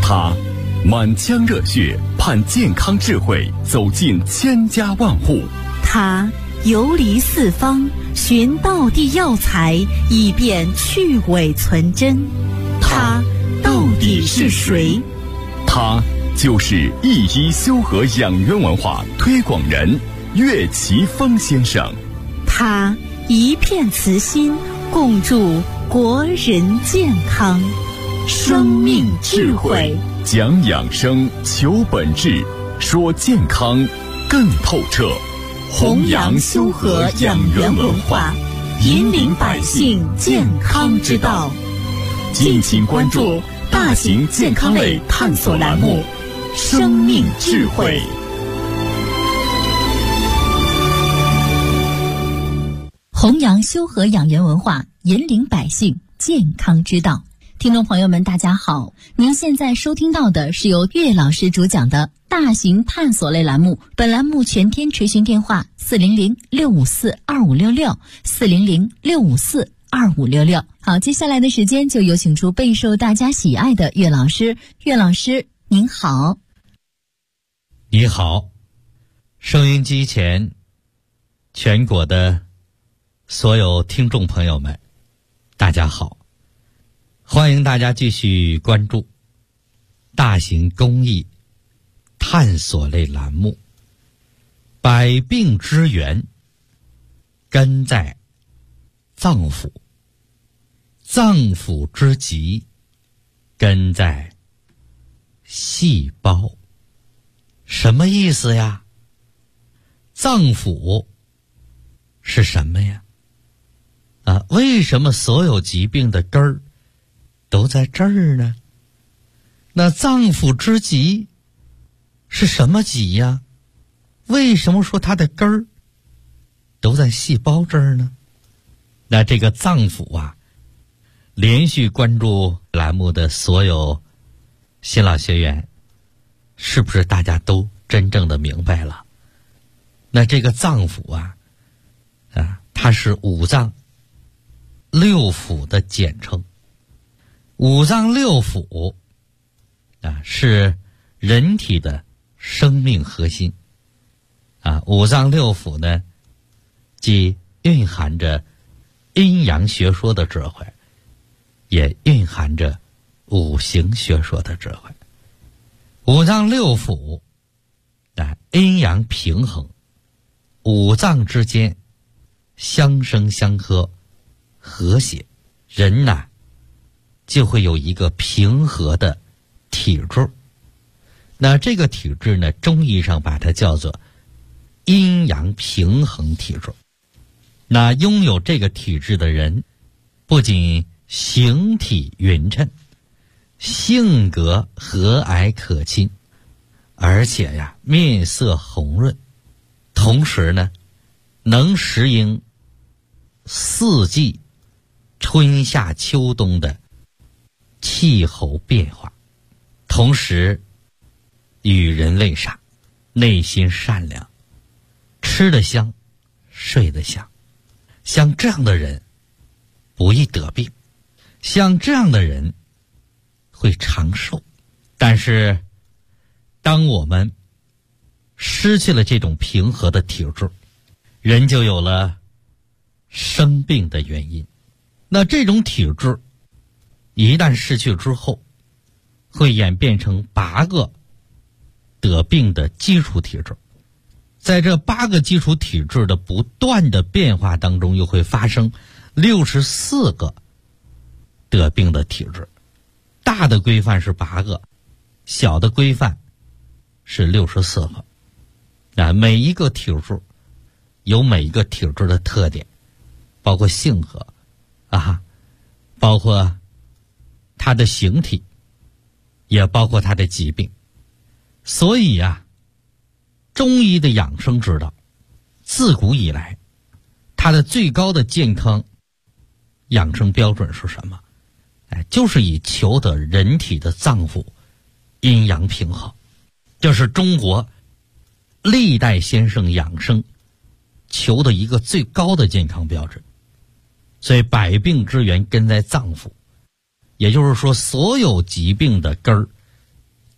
他满腔热血盼健康智慧走进千家万户， 他游离四方寻道地药材以便去伪存真，他到底是谁？ 他就是一医修和养元文化推广人岳奇峰先生。 他一片慈心共筑国人健康，生命智慧， 讲养生求本质，说健康更透彻， 弘扬修和养元文化，引领百姓健康之道。敬请关注大型健康类探索栏目《生命智慧》。 弘扬修和养元文化，引领百姓健康之道。听众朋友们大家好，您现在收听到的是由岳老师主讲的大型探索类栏目，本栏目全天垂询电话400-654-2566 400-654-2566。好，接下来的时间就有请出备受大家喜爱的岳老师。岳老师您好。 你好，收音机前全国的所有听众朋友们大家好，欢迎大家继续关注大型公益探索类栏目，百病之源根在脏腑，脏腑之疾根在细胞。什么意思呀？脏腑是什么呀？为什么所有疾病的根儿都在这儿呢？那脏腑之疾是什么疾呀？为什么说它的根儿都在细胞这儿呢？那这个脏腑啊，连续关注栏目的所有新老学员，是不是大家都真正的明白了？那这个脏腑啊，它是五脏六腑的简称。五脏六腑是人体的生命核心。五脏六腑呢，既蕴含着阴阳学说的智慧，也蕴含着五行学说的智慧。五脏六腑阴阳平衡，五脏之间相生相克和谐，人就会有一个平和的体质。那这个体质呢，中医上把它叫做阴阳平衡体质。那拥有这个体质的人，不仅形体匀称，性格和蔼可亲，而且面色红润，同时呢能适应四季春夏秋冬的气候变化，同时与人为善，内心善良，吃得香睡得香。像这样的人不易得病，像这样的人会长寿。但是当我们失去了这种平和的体质，人就有了生病的原因。那这种体质一旦失去之后，会演变成8个得病的基础体质。在这8个基础体质的不断的变化当中，又会发生64个得病的体质。大的规范是8个，小的规范是64个。每一个体质有每一个体质的特点，包括性格包括它的形体，也包括它的疾病。所以中医的养生之道自古以来，它的最高的健康养生标准是什么？就是以求得人体的脏腑阴阳平衡。这是中国历代先生养生求的一个最高的健康标准。所以百病之源根在脏腑，也就是说所有疾病的根儿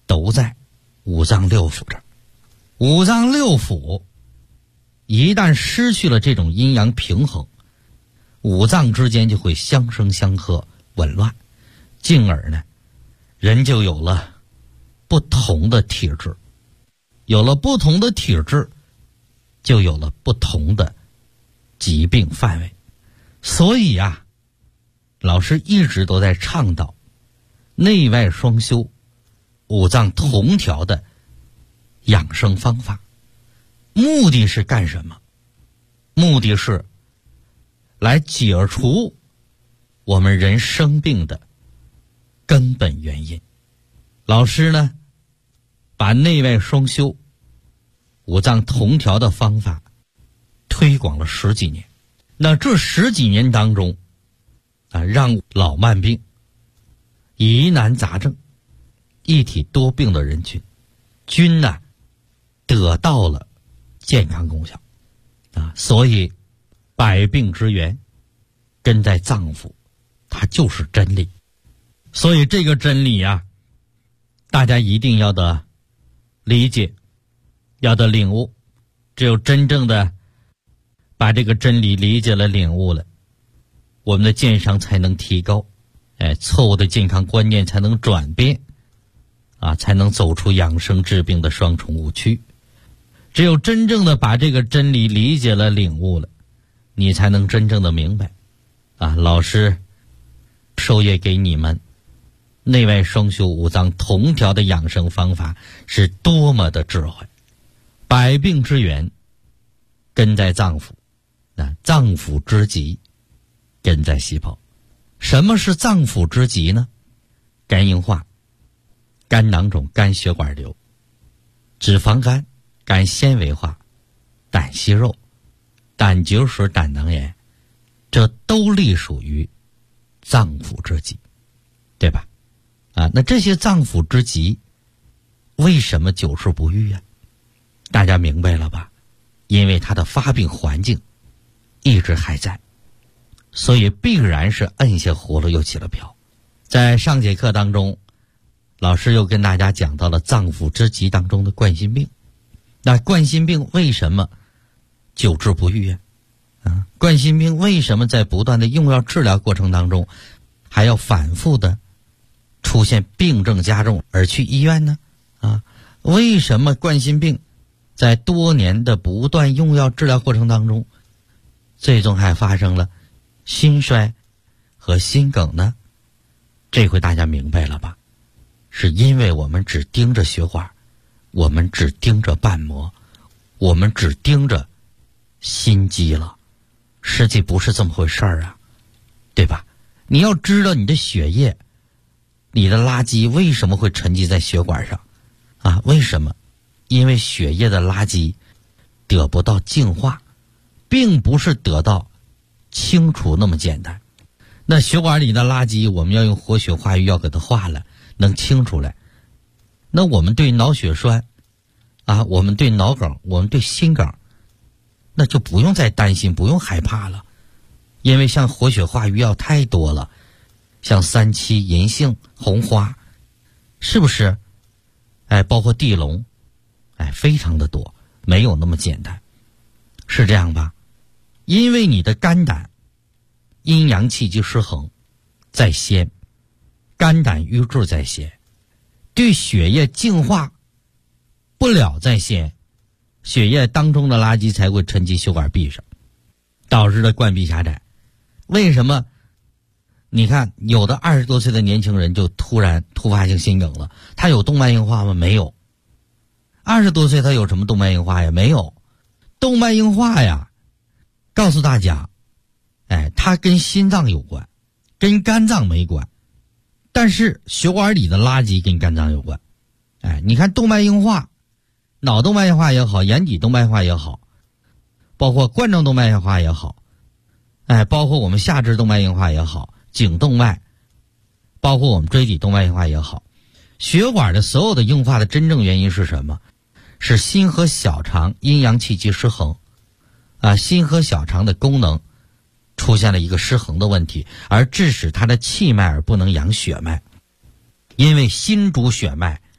都在五脏六腑这儿。五脏六腑一旦失去了这种阴阳平衡，五脏之间就会相生相克，紊乱，进而呢，人就有了不同的体质，有了不同的体质，就有了不同的疾病范围。所以啊，老师一直都在倡导内外双修、五脏同调的养生方法。目的是干什么？目的是来解除我们人生病的根本原因。老师呢，把内外双修、五脏同调的方法推广了10几年。那这10几年当中让老慢病、疑难杂症、一体多病的人群均得到了健康功效所以百病之源根在脏腑，它就是真理。所以这个真理大家一定要的理解，要的领悟。只有真正的把这个真理理解了、领悟了，我们的健康才能提高，错误的健康观念才能转变才能走出养生治病的双重误区。只有真正的把这个真理理解了、领悟了，你才能真正的明白老师授业给你们内外双修、五脏同调的养生方法是多么的智慧。百病之源根在脏腑，脏腑之疾根在细胞。什么是脏腑之疾呢？肝硬化、肝囊肿、肝血管瘤、脂肪肝、肝纤维化、胆息肉、胆结石、胆囊炎，这都隶属于脏腑之疾，对吧？那这些脏腑之疾为什么久治不愈大家明白了吧？因为它的发病环境一直还在，所以必然是摁下葫芦又起了瓢。在上节课当中，老师又跟大家讲到了脏腑之疾当中的冠心病。那冠心病为什么久治不愈冠心病为什么在不断的用药治疗过程当中还要反复的出现病症加重而去医院呢？为什么冠心病在多年的不断用药治疗过程当中，最终还发生了心衰和心梗呢？这回大家明白了吧？是因为我们只盯着血管，我们只盯着瓣膜，我们只盯着心肌了，实际不是这么回事对吧？你要知道你的血液、你的垃圾为什么会沉积在血管上为什么？因为血液的垃圾得不到净化，并不是得到清除那么简单。那血管里的垃圾我们要用活血化瘀要给它化了，能清出来。那我们对脑血栓我们对脑梗、我们对心梗，那就不用再担心，不用害怕了。因为像活血化瘀药太多了，像三七、银杏、红花，是不是包括地龙非常的多，没有那么简单，是这样吧？因为你的肝胆阴阳气机失衡在先，肝胆瘀滞在先，对血液净化不了在先，血液当中的垃圾才会沉积血管壁上，导致的灌壁狭窄。为什么你看有的20多岁的年轻人就突然突发性心梗了？他有动脉硬化吗？没有。20多岁他有什么动脉硬化呀？没有。动脉硬化告诉大家它跟心脏有关，跟肝脏没关，但是血管里的垃圾跟肝脏有关。你看动脉硬化，脑动脉硬化也好，眼底动脉硬化也好，包括冠状动脉硬化也好，包括我们下肢动脉硬化也好，颈动脉，包括我们椎体动脉硬化也好，血管的所有的硬化的真正原因是什么？是心和小肠阴阳气机失衡心和小肠的功能出现了一个失衡的问题，而致使它的气脉而不能养血脉。因为心主血脉，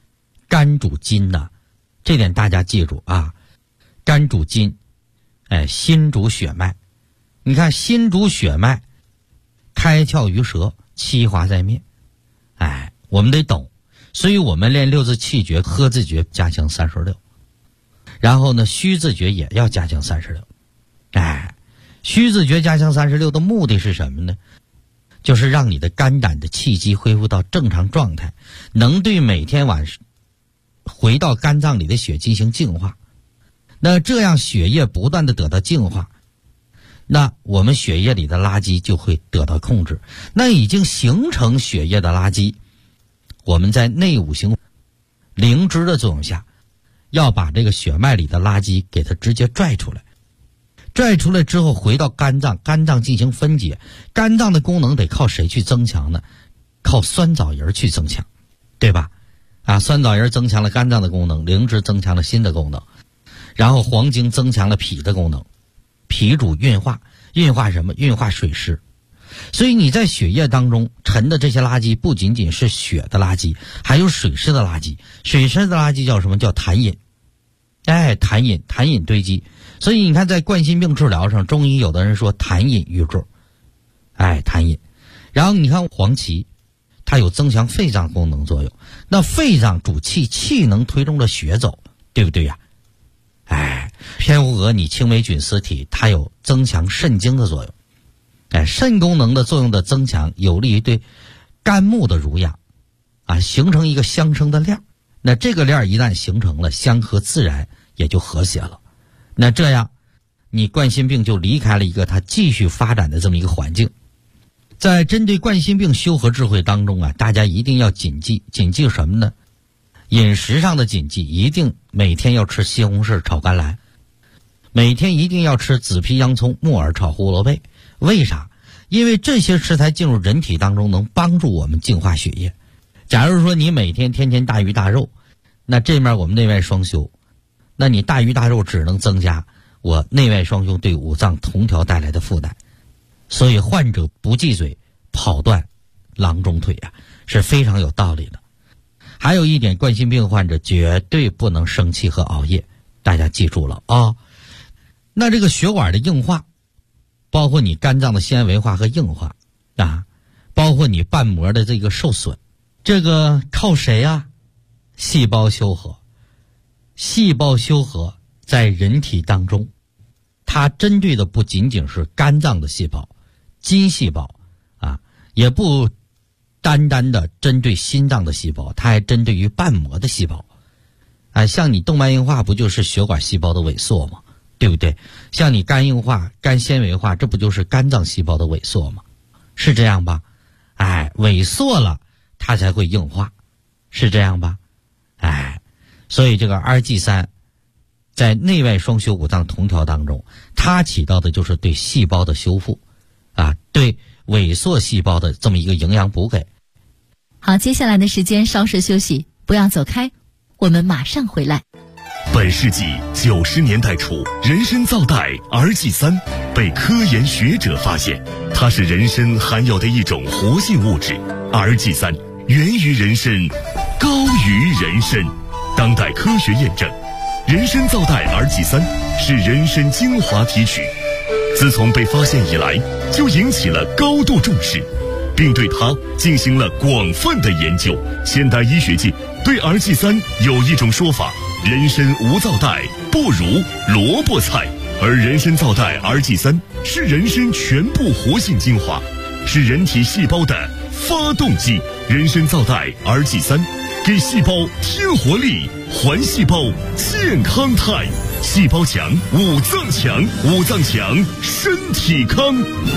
肝主筋呐，这点大家记住啊。肝主筋，心主血脉。你看心主血脉，开窍于舌，气化在面。我们得懂，所以我们练六字气诀、喝字诀加强36，然后呢虚字诀也要加强36。虚字诀加强36的目的是什么呢？就是让你的肝胆的气机恢复到正常状态，能对每天晚上回到肝脏里的血进行净化。那这样血液不断的得到净化，那我们血液里的垃圾就会得到控制。那已经形成血液的垃圾，我们在内五行灵芝的作用下，要把这个血脉里的垃圾给它直接拽出来。拽出来之后回到肝脏，肝脏进行分解。肝脏的功能得靠谁去增强呢？靠酸枣仁去增强，对吧？酸枣仁增强了肝脏的功能，灵芝增强了心的功能，然后黄精增强了脾的功能。脾主运化，运化什么？运化水湿。所以你在血液当中沉的这些垃圾不仅仅是血的垃圾，还有水湿的垃圾。水湿的垃圾叫什么？叫痰饮。痰饮堆积。所以你看在冠心病治疗上，中医有的人说痰饮郁注，痰饮。然后你看黄芪，它有增强肺脏功能作用。那肺脏主气，气能推动着血走，对不对呀？偏胡鹅你青霉菌丝体，它有增强肾精的作用。肾功能的作用的增强，有利于对肝木的濡养，形成一个相生的链。那这个链一旦形成了，相合自然也就和谐了。那这样你冠心病就离开了一个它继续发展的这么一个环境。在针对冠心病修和智慧当中大家一定要谨记什么呢？饮食上的谨记，一定每天要吃西红柿炒甘蓝，每天一定要吃紫皮洋葱、木耳炒胡萝卜。为啥？因为这些食材进入人体当中能帮助我们净化血液。假如说你每天天天大鱼大肉，那这面我们内外双修，那你大鱼大肉只能增加我内外双修对五脏同调带来的负担。所以患者不忌嘴，跑断郎中腿是非常有道理的。还有一点，冠心病患者绝对不能生气和熬夜，大家记住了那这个血管的硬化，包括你肝脏的纤维化和硬化包括你瓣膜的这个受损，这个靠谁细胞修和。细胞修和在人体当中，它针对的不仅仅是肝脏的细胞、筋细胞也不单单的针对心脏的细胞，它还针对于瓣膜的细胞。像你动脉硬化不就是血管细胞的萎缩吗？对不对？像你肝硬化、肝纤维化，这不就是肝脏细胞的萎缩吗？是这样吧？萎缩了它才会硬化，是这样吧？所以这个RG3在内外双修五脏同调当中，它起到的就是对细胞的修复对萎缩细胞的这么一个营养补给。 好，接下来的时间稍事休息，不要走开，我们马上回来。 本世纪90年代初，人参皂苷RG3被科研学者发现，它是人参含有的一种活性物质。RG3源于人参，高于人参。当代科学验证，人参皂苷RG3是人参精华提取，自从被发现以来，就引起了高度重视，并对它进行了广泛的研究。现代医学界对RG3有一种说法：人参无皂苷不如萝卜菜，而人参皂苷RG3是人参全部活性精华，是人体细胞的发动机。人参皂苷RG3给细胞添活力，还细胞健康态。细胞强，五脏强，五脏强，身体康。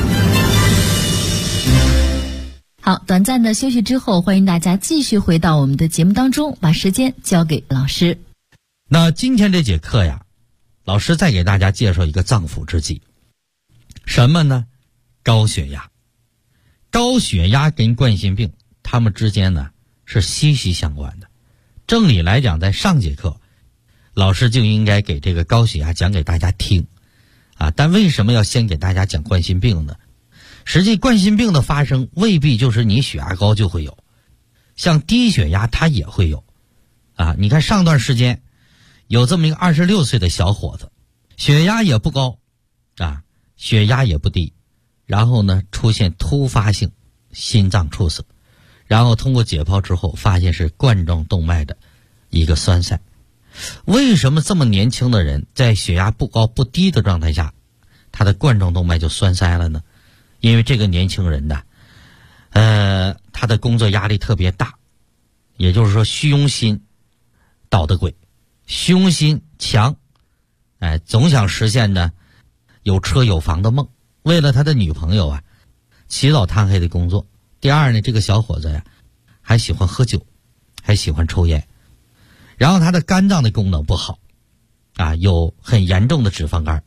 好，短暂的休息之后，欢迎大家继续回到我们的节目当中，把时间交给老师。 那今天这节课老师再给大家介绍一个脏腑之疾，什么呢？高血压。高血压跟冠心病它们之间是息息相关的。正理来讲，在上节课老师就应该给这个高血压讲给大家听但为什么要先给大家讲冠心病呢？实际冠心病的发生未必就是你血压高就会有，像低血压它也会有啊，你看上段时间有这么一个26岁的小伙子，血压也不高啊，血压也不低，然后呢出现突发性心脏猝死，然后通过解剖之后发现是冠状动脉的一个栓塞。为什么这么年轻的人在血压不高不低的状态下，他的冠状动脉就栓塞了呢？因为这个年轻人呢，他的工作压力特别大，也就是说虚荣心捣的鬼，虚荣心强，总想实现呢有车有房的梦。为了他的女朋友啊，起早贪黑的工作。第二呢，这个小伙子呀，还喜欢喝酒，还喜欢抽烟。然后他的肝脏的功能不好，啊，有很严重的脂肪肝，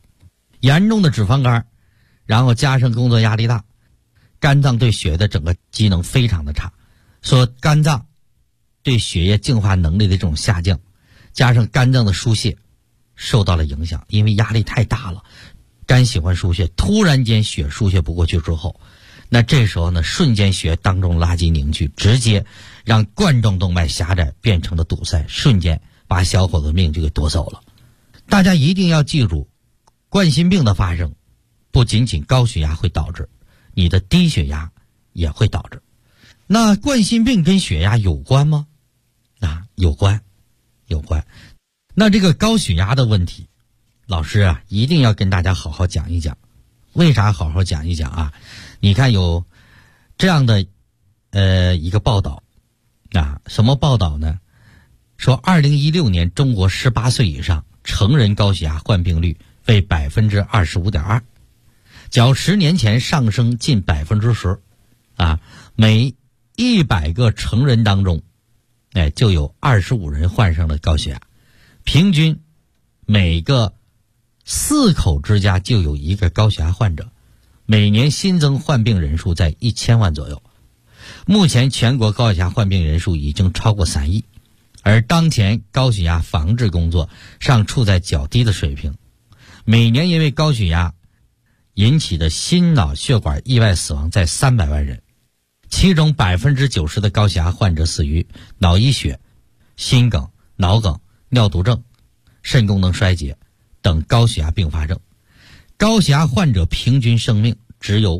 然后加上工作压力大，肝脏对血的整个机能非常的差，说肝脏对血液净化能力的这种下降，加上肝脏的输血受到了影响，因为压力太大了，肝喜欢输血，突然间血输血不过去之后，那这时候呢，瞬间血当中垃圾凝聚，直接让冠状动脉狭窄变成了堵塞，瞬间把小伙子命就给夺走了。大家一定要记住，冠心病的发生不仅仅高血压会导致，你的低血压也会导致。那冠心病跟血压有关吗？啊，有关。那这个高血压的问题，老师啊一定要跟大家好好讲一讲。为啥好好讲一讲啊？你看有这样的一个报道啊，什么报道呢？说2016年中国18岁以上成人高血压患病率为 25.2%， 较10年前上升近 10%， 啊，每100个成人当中就有25人患上了高血压，平均每个4口之家就有一个高血压患者，每年新增患病人数在1000万左右。目前全国高血压患病人数已经超过3亿，而当前高血压防治工作尚处在较低的水平，每年因为高血压引起的心脑血管意外死亡在300万人，其中 90% 的高血压患者死于脑溢血、心梗、脑梗、尿毒症、肾功能衰竭等高血压并发症。高血压患者平均生命只有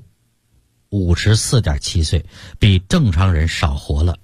54.7岁，比正常人少活了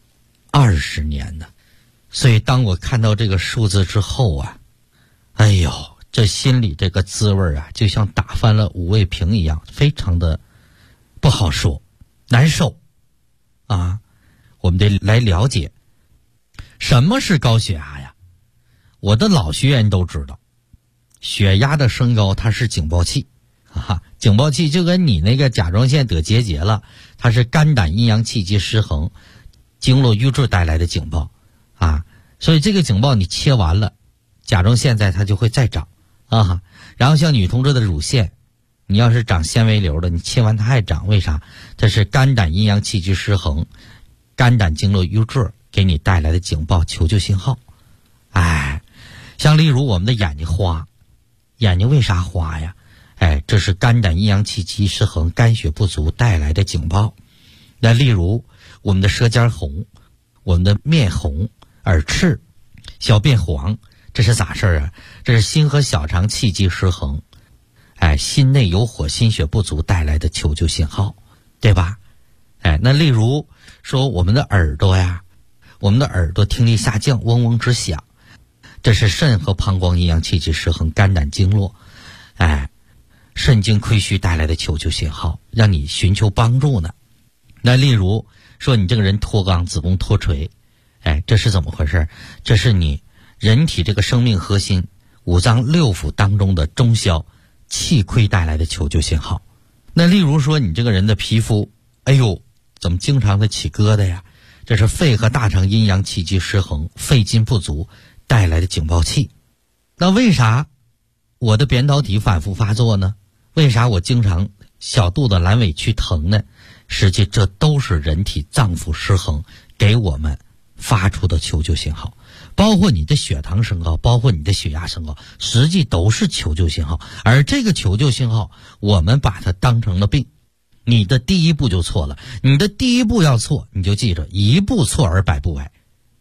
20年呢。所以当我看到这个数字之后啊，哎呦，这心里这个滋味啊，就像打翻了五味瓶一样，非常的不好说，难受啊。我们得来了解什么是高血压呀。我的老学员都知道，血压的升高它是警报器啊，警报器就跟你那个甲状腺得结节了，它是肝胆阴阳气机失衡、经络瘀滞带来的警报啊。所以这个警报你切完了，甲状腺它就会再长啊。然后像女同志的乳腺，你要是长纤维瘤的，你切完它还长，为啥？这是肝胆阴阳气机失衡、肝胆经络瘀滞给你带来的警报求救信号。像例如我们的眼睛花，眼睛为啥花呀？这是肝胆阴阳气机失衡、肝血不足带来的警报。那例如我们的舌尖红，我们的面红、耳赤、小便黄，这是咋事儿啊？这是心和小肠气机失衡，心内有火、心血不足带来的求救信号，对吧？那例如说我们的耳朵呀，我们的耳朵听力下降，嗡嗡直响，这是肾和膀胱阴阳气机失衡、肝胆经络肾经亏虚带来的求救信号，让你寻求帮助呢。那例如说你这个人脱肛、子宫脱垂，这是怎么回事？这是你人体这个生命核心五脏六腑当中的中消、气亏带来的求救信号。那例如说你这个人的皮肤，怎么经常的起疙瘩呀？这是肺和大肠阴阳气机失衡、肺筋不足带来的警报器。那为啥我的扁桃体反复发作呢？为啥我经常小肚子阑尾区疼呢？实际这都是人体脏腑失衡给我们发出的求救信号。包括你的血糖升高，包括你的血压升高，实际都是求救信号。而这个求救信号我们把它当成了病，你的第一步就错了。你的第一步要错，你就记着，一步错而百步歪，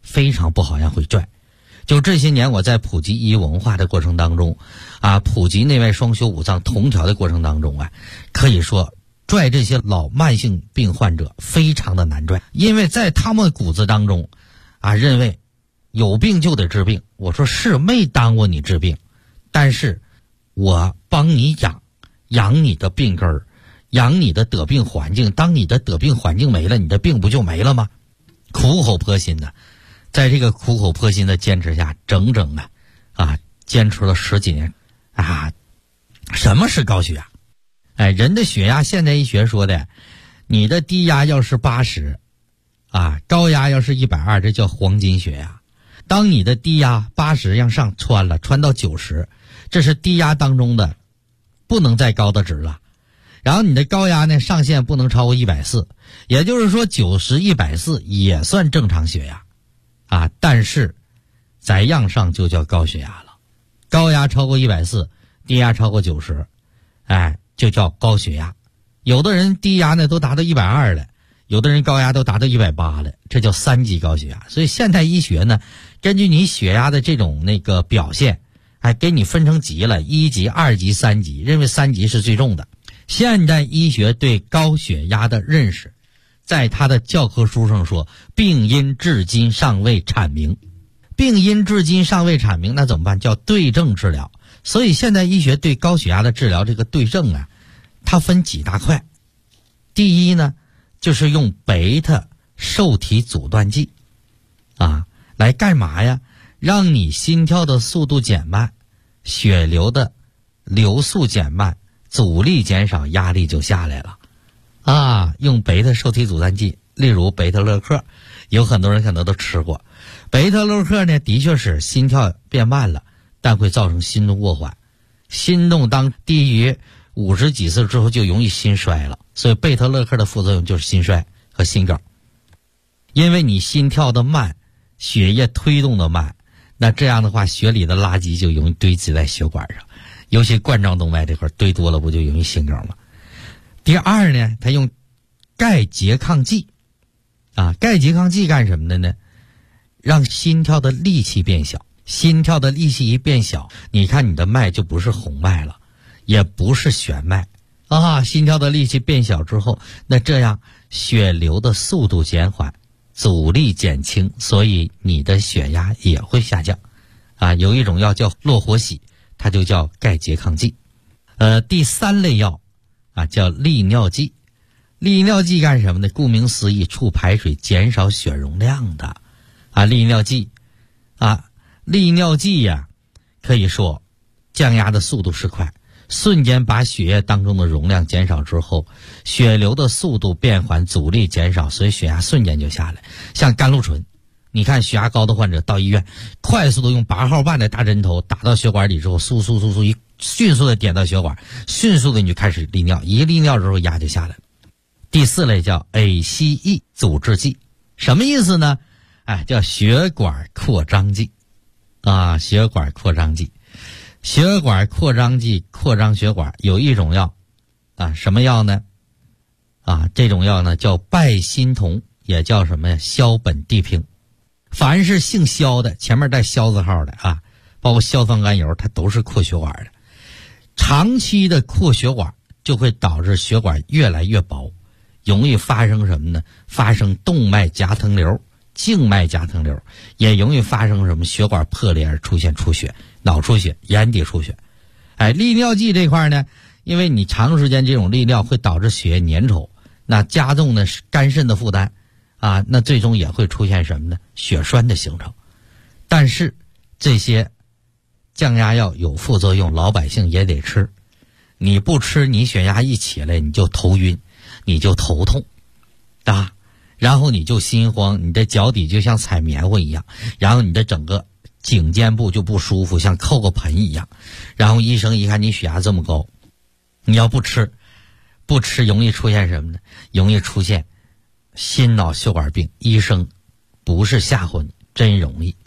非常不好让会拽。就这些年我在普及医文化的过程当中普及内外双修五脏同调的过程当中可以说拽这些老慢性病患者非常的难拽，因为在他们骨子当中认为有病就得治病。我说是没耽误你治病，但是我帮你养你的病根儿，养你的得病环境，当你的得病环境没了，你的病不就没了吗？苦口婆心的，在这个苦口婆心的坚持下，整整坚持了10几年什么是高血压？人的血压现代医学说的，你的低压要是80高压要是120，这叫黄金血压。当你的低压80向上穿到90，这是低压当中的不能再高的值了。然后你的高压呢，上限不能超过140，也就是说90、140也算正常血压但是再向上就叫高血压了。高压超过140，低压超过90，就叫高血压。有的人低压呢都达到120了，有的人高压都达到180了，这叫3级高血压。所以现代医学呢，根据你血压的这种表现，给你分成级了，1级、2级、3级，认为3级是最重的。现代医学对高血压的认识，在他的教科书上说，病因至今尚未阐明。病因至今尚未阐明，那怎么办？叫对症治疗。所以现代医学对高血压的治疗，这个对症它分几大块。第一呢，就是用贝塔受体阻断剂来干嘛呀？让你心跳的速度减慢，血流的流速减慢，阻力减少，压力就下来了用贝塔受体阻断剂，例如贝塔乐克，有很多人可能都吃过。贝塔乐克呢，的确是心跳变慢了，但会造成心动过缓，心动当低于50几次之后就容易心衰了。所以贝塔乐克的副作用就是心衰和心梗。因为你心跳的慢，血液推动的慢，那这样的话血里的垃圾就容易堆积在血管上，尤其冠状动脉这块堆多了，不就容易心梗吗？第二呢，它用钙拮抗剂钙拮抗剂干什么的呢？让心跳的力气变小。心跳的力气一变小，你看你的脉就不是红脉了，也不是弦脉心跳的力气变小之后，那这样血流的速度减缓，阻力减轻，所以你的血压也会下降有一种药叫洛活喜，它就叫钙拮抗剂。第3类药叫利尿剂。利尿剂干什么呢？顾名思义，促排水，减少血容量的利尿剂利尿剂可以说降压的速度是快，瞬间把血液当中的容量减少之后，血流的速度变缓，阻力减少，所以血压瞬间就下来。像甘露醇，你看血压高的患者到医院，快速的用8号半的大针头打到血管里之后，迅速的点到血管，迅速的你就开始利尿，一利尿之后压就下来了。第4类叫 ACE 阻滞剂，什么意思呢？叫血管扩张剂血管扩张剂。血管扩张剂扩张血管，有一种药什么药呢？这种药呢叫拜心酮，也叫什么呀？硝苯地平。凡是姓硝的，前面带硝字号的包括硝酸甘油，它都是扩血管的。长期的扩血管就会导致血管越来越薄，容易发生什么呢？发生动脉夹层瘤、静脉夹层瘤，也容易发生什么？血管破裂而出现出血、脑出血、眼底出血。利尿剂这块呢，因为你长时间这种利尿会导致血液粘稠，那加重呢肝肾的负担那最终也会出现什么呢？血栓的形成。但是这些降压药有副作用，老百姓也得吃。你不吃，你血压一起来，你就头晕，你就头痛然后你就心慌，你的脚底就像踩棉花一样，然后你的整个颈肩部就不舒服，像扣个盆一样。然后医生一看你血压这么高，你要不吃容易出现什么呢？容易出现心脑血管病。医生不是吓唬你，真容易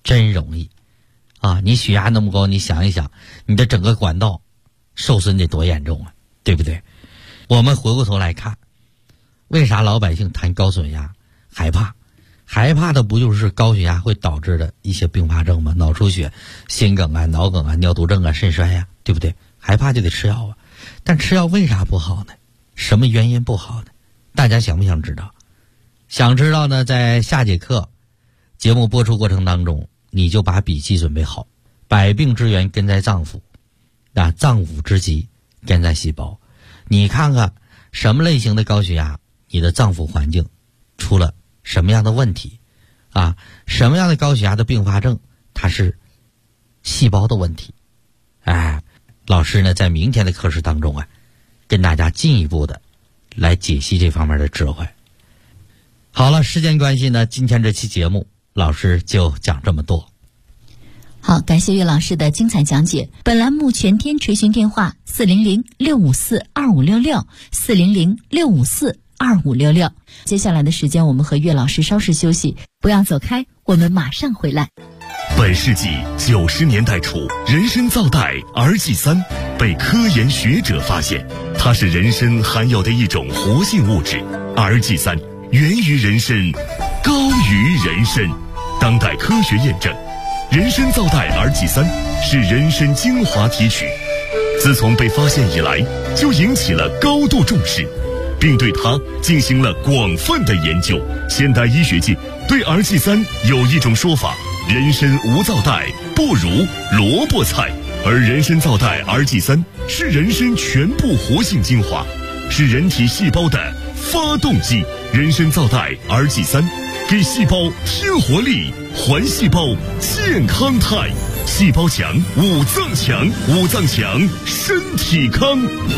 你血压那么高，你想一想你的整个管道受损得多严重对不对？我们回过头来看，为啥老百姓谈高血压害怕？ 害怕的不就是高血压会导致的一些并发症吗？脑出血、心梗啊、脑梗啊、尿毒症啊、肾衰呀，对不对？害怕就得吃药啊。但吃药为啥不好呢？什么原因不好呢？大家想不想知道？想知道呢，在下节课节目播出过程当中，你就把笔记准备好。百病之源根在脏腑，脏腑之疾根在细胞。你看看什么类型的高血压，你的脏腑环境出了什么样的问题啊？什么样的高血压的并发症，它是细胞的问题。老师呢，在明天的课时当中跟大家进一步的来解析这方面的智慧。好了，时间关系呢，今天这期节目老师就讲这么多。 好，感谢岳老师的精彩讲解。本栏目全天垂询电话400-654-2566，400-654-2566。接下来的时间，我们和岳老师稍事休息，不要走开，我们马上回来。 本世纪90年代初，人参皂苷儿剂3被科研学者发现，它是人参含有的一种活性物质。儿剂3源于人参，高于人参。当代科学验证，人参皂苷儿剂3是人参精华提取，自从被发现以来，就引起了高度重视，并对它进行了广泛的研究。现代医学界对儿剂3有一种说法：人参无皂苷不如萝卜菜，而人参皂苷儿剂3是人参全部活性精华，是人体细胞的发动机。人参皂苷儿剂3给细胞添活力，还细胞健康态。细胞强，五脏强，五脏强，身体康。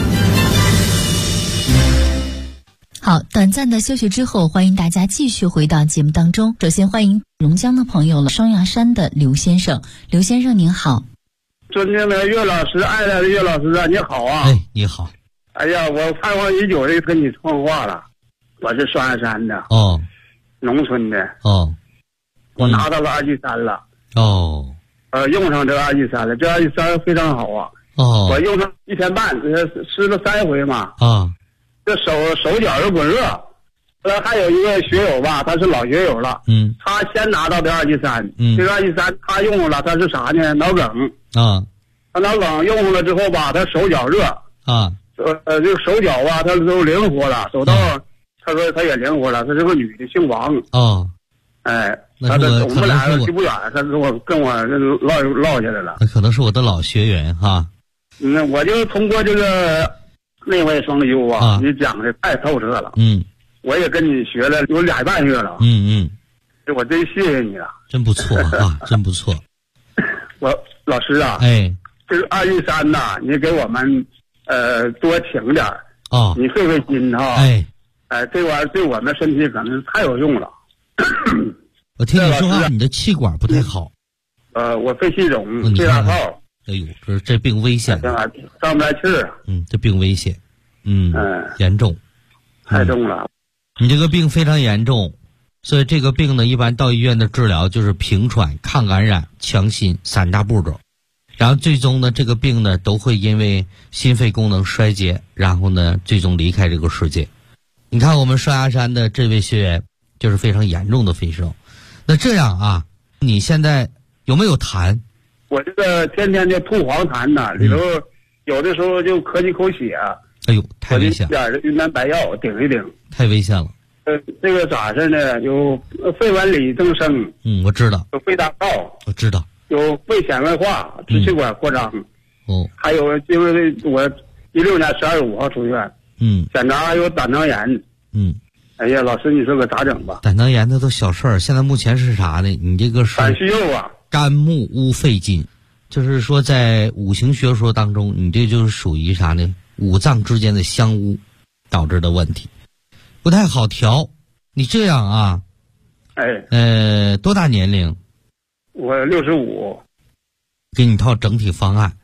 好，短暂的休息之后，欢迎大家继续回到节目当中。首先欢迎龙江的朋友了，双鸭山的刘先生。刘先生您好。 尊敬的岳老师，爱来的岳老师啊，你好啊！ 你好。 哎呀，我盼望已久的跟你通话了。我是双鸭山的，农村的，我拿到了儿剂3了，用上这个儿剂3了，这儿剂3非常好啊，我用上1天半，吃了3回嘛，这手脚都滚热。后来还有一个学友吧，他是老学友了，他先拿到的儿剂3，这个儿剂3他用了，他是啥呢？脑梗，他脑梗用上了之后吧，他手脚热，这个手脚啊，他都灵活了，走道。他说他也灵活了，他是个女的，姓王。我们俩离不远，他跟我唠下来了。 那可能是我的老学员哈。 我就通过这个内外双修啊，你讲的太透彻了。我也跟你学了有2半月了。我真谢谢你了。 真不错啊，真不错。 我老师啊，这个儿剂3呐，你给我们多请点你费心哈。这玩意儿对我们身体可能太有用了。 我听你说话，你的气管不太好。 我肺气肿，肺大泡。 哎呦，这病危险了， 上不来气儿。 这病危险，严重， 太重了。 你这个病非常严重，所以这个病呢，一般到医院的治疗就是平喘、抗感染、强心3大步骤，然后最终呢，这个病呢都会因为心肺功能衰竭，然后呢最终离开这个世界。你看我们双鸭山的这位学员就是非常严重的肺症。那这样啊，你现在有没有痰？ 我这个天天就吐黄痰呐，里头有的时候就咳几口血。 哎呦，太危险了！ 点云南白药顶一顶。 太危险了。 这个咋事呢？有肺纹理增生。 我知道。 有肺大泡。 我知道。 有肺纤维化，支气管扩张。还有因为我16年12月5号出院。检查还有胆囊炎。哎呀，老师，你说可咋整吧？ 胆囊炎那都小事儿，现在目前是啥呢？你这个是胆虚右啊， 肝木污肺金，就是说在五行学说当中，你这就是属于啥呢？五脏之间的相污导致的问题，不太好调。你这样啊？多大年龄？ 我65。 给你套整体方案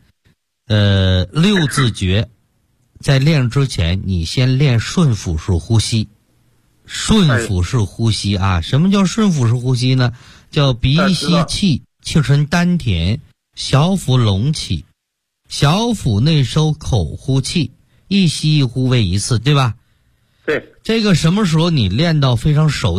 ，6字诀。在练之前，你先练顺腹式呼吸。顺腹式呼吸啊，什么叫顺腹式呼吸呢？叫鼻吸气，气沉丹田，小腹隆起，小腹内收，口呼气，一吸一呼为一次，对吧？ 对。 这个什么时候你练到非常熟悉了，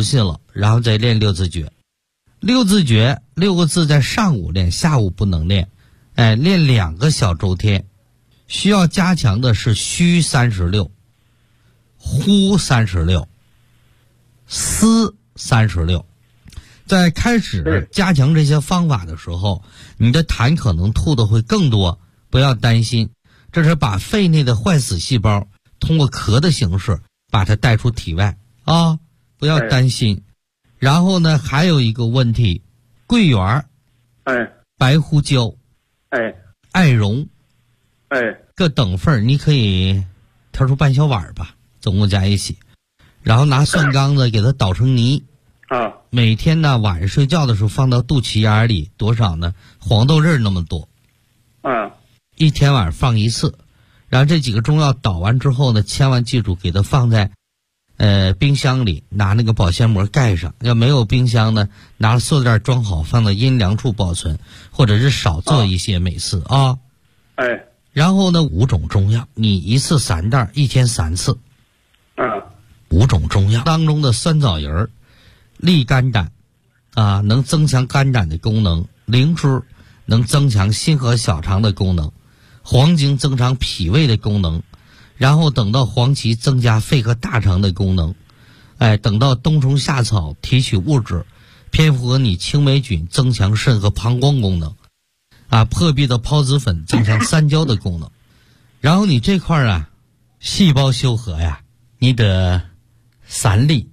然后再练六字诀。六字诀6个字在上午练，下午不能练。练2个小周天。需要加强的是虚36、呼36、思36。在开始加强这些方法的时候，你的痰可能吐的会更多，不要担心，这是把肺内的坏死细胞通过咳的形式把它带出体外啊，不要担心。然后呢，还有一个问题，桂圆、白胡椒、艾绒，各等份你可以挑出半小碗吧，总共加一起，然后拿蒜缸子给它捣成泥啊。每天呢晚上睡觉的时候放到肚脐眼里，多少呢？黄豆粒那么多。一天晚上放1次，然后这几个中药捣完之后呢，千万记住给它放在冰箱里，拿那个保鲜膜盖上。要没有冰箱呢，拿塑料袋装好，放到阴凉处保存，或者是少做一些每次啊。然后呢，5种中药，你一次3袋，一天3次。5种中药当中的酸枣仁利肝胆啊，能增强肝胆的功能；灵芝能增强心和小肠的功能；黄精增强脾胃的功能；然后等到黄芪增加肺和大肠的功能；等到冬虫夏草提取物质；蝙蝠和你青霉菌增强肾和膀胱功能；破壁的孢子粉增强三焦的功能。然后你这块啊，细胞修和呀，你得3粒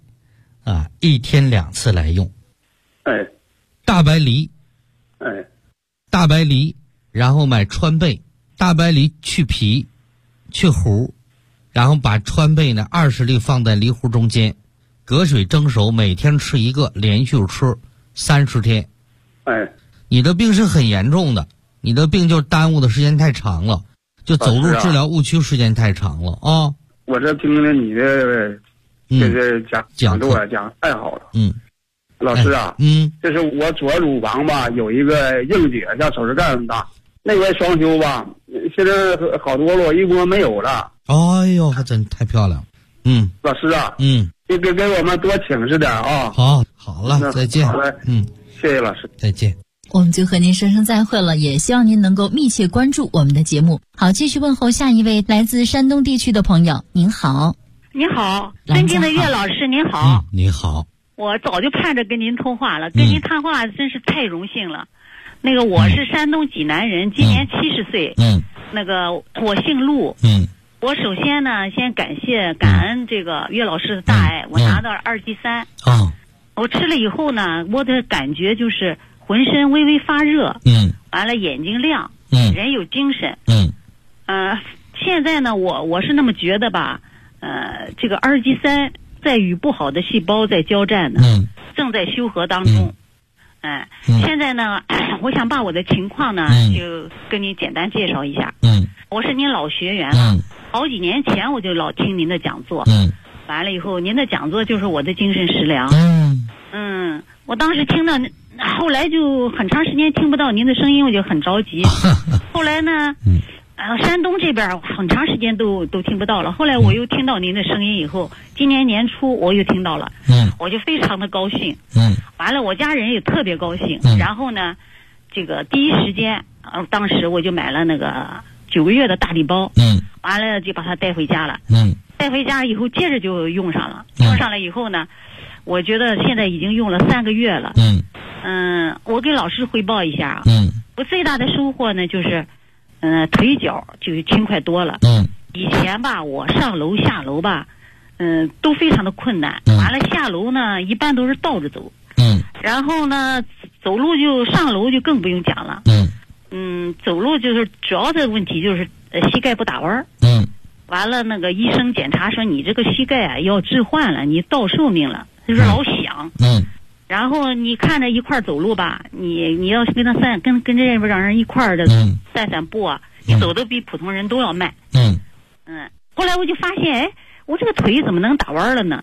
1天2次来用。大白梨，大白梨，然后买川贝，大白梨去皮去核，然后把川贝呢20粒放在梨核中间，隔水蒸熟，每天吃1个，连续吃30天。你的病是很严重的，你的病就耽误的时间太长了，就走入治疗误区时间太长了啊。 我这听了你的这个讲座讲太好了。老师啊，这是我左乳房吧有一个硬结，像手指盖那么大，那个双修吧，现在好多了，一摸没有了。哎呦，还真太漂亮。 老师啊，你给我们多请示点啊。 好了，再见。 好嘞，谢谢老师， 再见。 我们就和您说声再会了，也希望您能够密切关注我们的节目。好，继续问候下一位来自山东地区的朋友。您好。 您好，尊敬的岳老师，您好。 你好。 我早就盼着跟您通话了，跟您谈话真是太荣幸了。那个我是山东济南人，今年70岁。那个我姓陆。我首先呢，先感恩这个岳老师的大爱，我拿到2剂3。我吃了以后呢，我的感觉就是浑身微微发热。完了眼睛亮。人有精神。现在呢，我是那么觉得吧，这个2剂3在与不好的细胞在交战呢，正在修和当中。现在呢，我想把我的情况呢，就跟您简单介绍一下。我是您老学员了，好几年前我就老听您的讲座。完了以后，您的讲座就是我的精神食粮。我当时听到，后来就很长时间听不到您的声音，我就很着急。后来呢，山东这边很长时间都听不到了。后来我又听到您的声音以后，今年年初我又听到了。我就非常的高兴。完了我家人也特别高兴。然后呢，这个第一时间，当时我就买了那个9个月的大礼包。完了就把它带回家了。带回家以后接着就用上了。用上了以后呢，我觉得现在已经用了3个月了。我给老师汇报一下。我最大的收获呢就是腿脚就轻快多了。以前吧，我上楼下楼吧，都非常的困难。完了下楼呢，一般都是倒着走。然后呢，走路就上楼就更不用讲了。走路就是主要的问题就是膝盖不打弯。完了那个医生检查说你这个膝盖啊要置换了，你到寿命了，就是老响。然后你看着一块走路吧，你要跟他跟这边让人一块的散步啊，你走的比普通人都要慢。后来我就发现，我这个腿怎么能打弯了呢？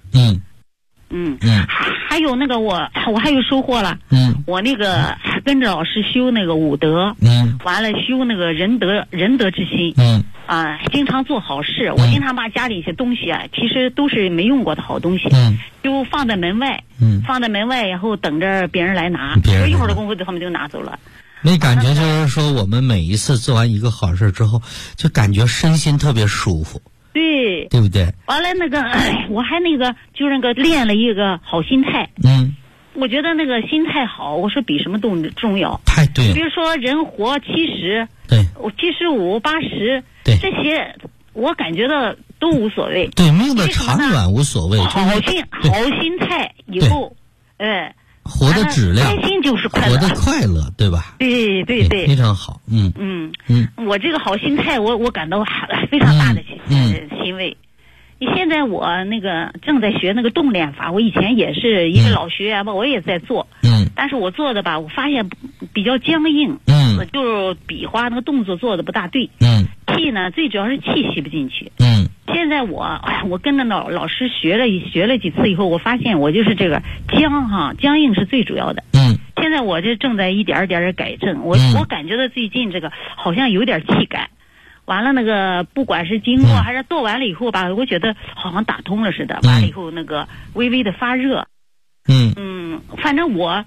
还有那个我还有收获了。我那个跟着老师修那个武德。完了修那个仁德之心。经常做好事。我经常把家里一些东西啊，其实都是没用过的好东西。 就放在门外，放在门外，然后等着别人来拿。一会儿的功夫，他们就拿走了。 那感觉就是说，我们每一次做完一个好事之后，就感觉身心特别舒服。 对， 对不对？ 完了我还就是练了一个好心态。我觉得那个心态好，我说比什么都重要。 太对了。 比如说人活70， 对 ，75、80， 对， 这些我感觉到都无所谓。 对，命的长短无所谓。 好心态以后， 活的质量， 开心就是快乐， 活的快乐，对吧？ 对， 非常好。 我这个好心态，我感到非常大的欣慰。现在我正在学那个动练法，我以前也是一个老学员吧，我也在做。但是我做的吧，我发现比较僵硬。就是笔画那个动作做的不大对。气呢，最主要是气吸不进去。现在我跟着老师学了几次以后，我发现我就是这个僵硬是最主要的。现在我这正在一点点改正。我感觉到最近这个好像有点气感。完了不管是经过还是做完了以后吧，我觉得好像打通了似的。完了以后微微的发热。反正我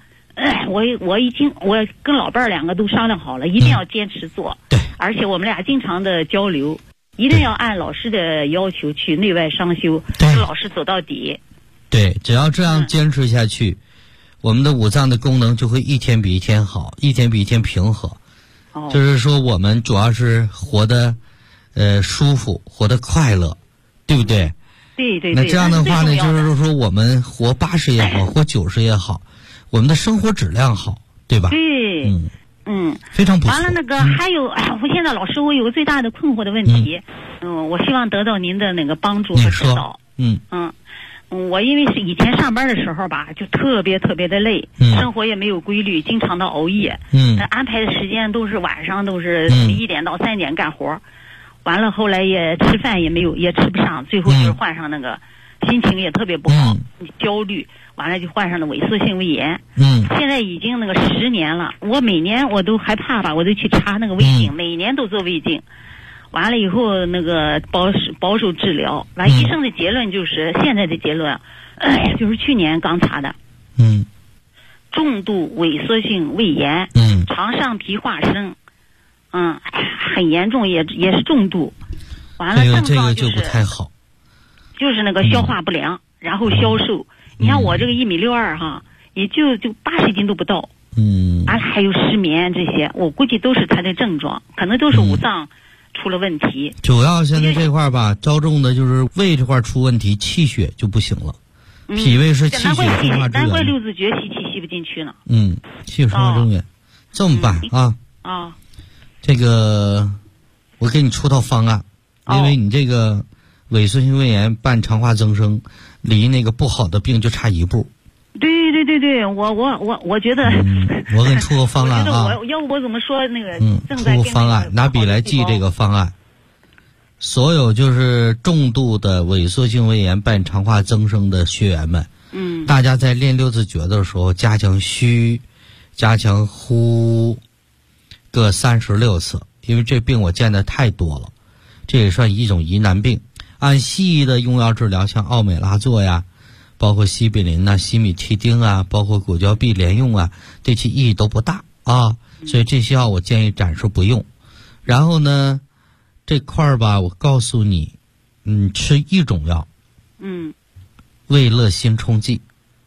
跟老伴儿2个都商量好了，一定要坚持做。 对， 而且我们俩经常的交流，一定要按老师的要求去内外双修，跟老师走到底。 对，只要这样坚持下去，我们的五脏的功能就会一天比一天好，一天比一天平和。就是说我们主要是活得舒服，活得快乐，对不对？ 对。 那这样的话呢，就是说我们活80也好，活90也好，我们的生活质量好，对吧？ 对。 非常不错。 完了还有，我现在老师我有个最大的困惑的问题，我希望得到您的帮助和指导。我因为是以前上班的时候吧，就特别的累，生活也没有规律，经常的熬夜。安排的时间都是晚上，都是11点到3点干活。完了后来也吃饭也吃不上，最后就是患上心情也特别不好，焦虑，完了就患上了萎缩性胃炎。现在已经10年了，我每年我都害怕吧，我都去查胃镜，每年都做胃镜。完了以后保守治疗，完医生的结论就是现在的结论，就是去年刚查的，重度萎缩性胃炎，肠上皮化生，很严重，也是重度。完了症状就不太好， 就是消化不良，然后消瘦。你看我这个1.62米也就80斤都不到。完了还有失眠这些，我估计都是他的症状，可能都是五脏出了问题。 主要现在这块吧，着重的就是胃这块出问题，气血就不行了。脾胃是气血生化之源， 难怪六字诀吸不进去呢。 气血生化之源。这么办啊？这个我给你出套方案，因为你这个萎缩性胃炎伴肠化增生，离那个不好的病就差一步。 对，我觉得， 我给你出个方案啊！ 要不我怎么说正在出个方案，拿笔来记这个方案。所有就是重度的萎缩性胃炎伴肠化增生的学员们，大家在练六字诀的时候，加强虚，加强呼，各36次，因为这病我见的太多了，这也算一种疑难病。按西医的用药治疗，像奥美拉唑呀，包括西比林呐、西米替丁啊，包括骨胶娣连用啊，对其意义都不大啊，所以这些药我建议暂时不用。然后呢，这块儿吧，我告诉你，吃一种药，胃乐心冲剂，